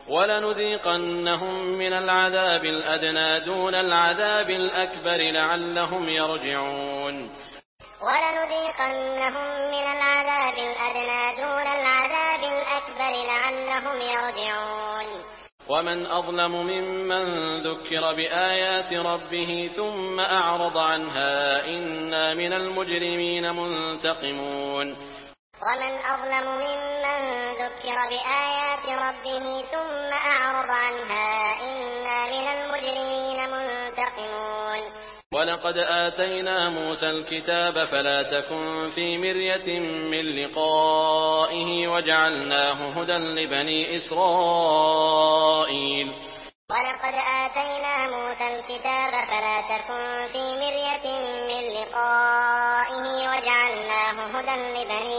وَلَنُذِيقَنَّهُم مِّنَ الْعَذَابِ الْأَدْنَىٰ دُونَ الْعَذَابِ الْأَكْبَرِ لَعَلَّهُمْ يَرْجِعُونَ وَلَنُذِيقَنَّهُم مِّنَ الْعَذَابِ الْأَدْنَىٰ دُونَ الْعَذَابِ الْأَكْبَرِ لَعَلَّهُمْ يَرْجِعُونَ وَمَنْ أَظْلَمُ مِمَّن ذُكِّرَ بِآيَاتِ رَبِّهِ ثُمَّ أَعْرَضَ عَنْهَا إِنَّا مِنَ الْمُجْرِمِينَ مُنتَقِمُونَ وَمَنْ أَظْلَمُ مِمَّن ذُكِّرَ بِآيَاتِ رَبِّهِ ثُمَّ أَعْرَضَ عَنْهَا إِنَّا مِنَ الْمُجْرِمِينَ مُنتَقِمُونَ وَلَقَدْ آتَيْنَا مُوسَى الْكِتَابَ فَلَا تَكُن فِي مِرْيَةٍ مِّن لِّقَائِهِ وَجَعَلْنَاهُ هُدًى لِّبَنِي إِسْرَائِيلَ وَلَقَدْ آتَيْنَا مُوسَى الْكِتَابَ فَلَا تَكُن فِي مِرْيَةٍ مِّن لِّقَائِهِ وَجَعَلْنَاهُ هُدًى لِّبَنِي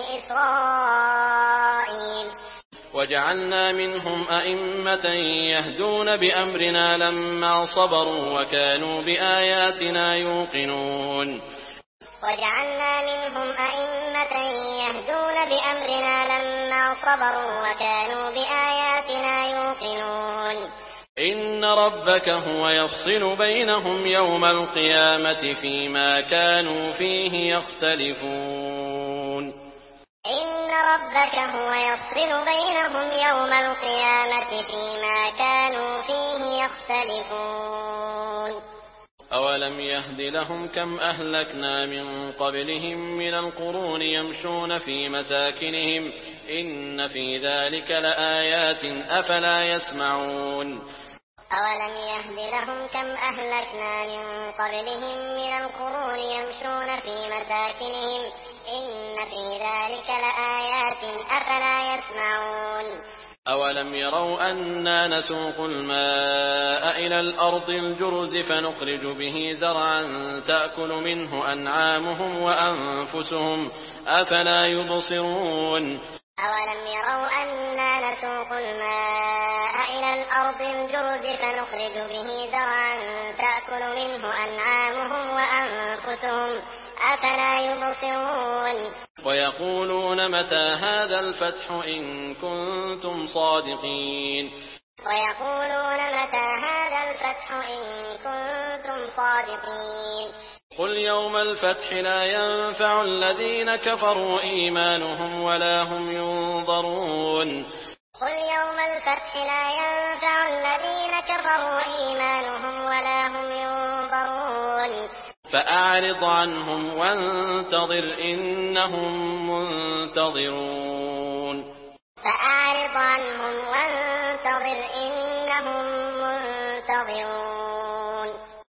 إِسْرَائِيلَ وَجَعَلْنَا مِنْهُمْ أَئِمَّةً يَهْدُونَ بِأَمْرِنَا لَمَّا صَبَرُوا وَكَانُوا بِآيَاتِنَا يُوقِنُونَ وَجَعَلْنَا مِنْهُمْ أَئِمَّةً يَهْدُونَ بِأَمْرِنَا لَمَّا صَبَرُوا وَكَانُوا بِآيَاتِنَا يُوقِنُونَ إِنَّ رَبَّكَ هُوَ يَفْصِلُ بَيْنَهُمْ يَوْمَ الْقِيَامَةِ فِيمَا كَانُوا فِيهِ يَخْتَلِفُونَ إِنَّ رَبَّكَ هُوَ يَفْصِلُ بَيْنَهُمْ يَوْمَ الْقِيَامَةِ فِيمَا كَانُوا فِيهِ يَخْتَلِفُونَ أَوَلَمْ يَهْدِ لَهُمْ كَمْ أَهْلَكْنَا مِن قَبْلِهِم مِّنَ الْقُرُونِ يَمْشُونَ فِي مَسَاكِنِهِمْ إِنَّ فِي ذَلِكَ لَآيَاتٍ أَفَلَا يَسْمَعُونَ أَوَلَمْ يَهْدِ لَهُمْ كَمْ أَهْلَكْنَا مِن قَبْلِهِم مِّنَ الْقُرُونِ يَمْشُونَ فِي مَسَاكِنِهِمْ إِنَّ فِي ذَلِكَ لَآيَاتٍ أَفَلَا يَسْمَعُونَ أَوَلَمْ يَرَوْا أَنَّا نَسُوقُ الْمَاءَ إِلَى الْأَرْضِ الْجُرُزِ فَنُخْرِجُ بِهِ زَرْعًا تَأْكُلُ مِنْهُ أَنْعَامُهُمْ وَأَنفُسُهُمْ ۖ أَفَلَا يُبْصِرُونَ أَوَلَمْ يَرَوْا أَنَّا نَسُوقُ الْمَاءَ إِلَى الْأَرْضِ الْجُرُزِ فَنُخْرِجُ بِهِ زَرْعًا تَأْكُلُ مِنْهُ أَنْعَامُهُمْ وَأَنفُسُهُمْ ۖ أَفَلَا يُبْصِرُونَ وَيَقُولُونَ مَتَىٰ هَٰذَا الْفَتْحُ إِن كُنتُمْ صَادِقِينَ وَيَقُولُونَ مَتَىٰ هَٰذَا الْفَتْحُ إِن كُنتُمْ صَادِقِينَ قُلْ يَوْمَ الْفَتْحِ لَا يَنفَعُ الَّذِينَ كَفَرُوا إِيمَانُهُمْ وَلَا هُمْ يُنظَرُونَ قُلْ يَوْمَ الْفَتْحِ لَا يَنفَعُ الَّذِينَ كَفَرُوا إِيمَانُهُمْ وَلَا هُمْ يُنظَرُونَ فَأَعْرِضْ عَنْهُمْ وَانتَظِرْ إِنَّهُم مُّنتَظِرُونَ فَأَعْرِضْ عَنْهُمْ وَانتَظِرْ إِنَّهُم مُّنتَظِرُونَ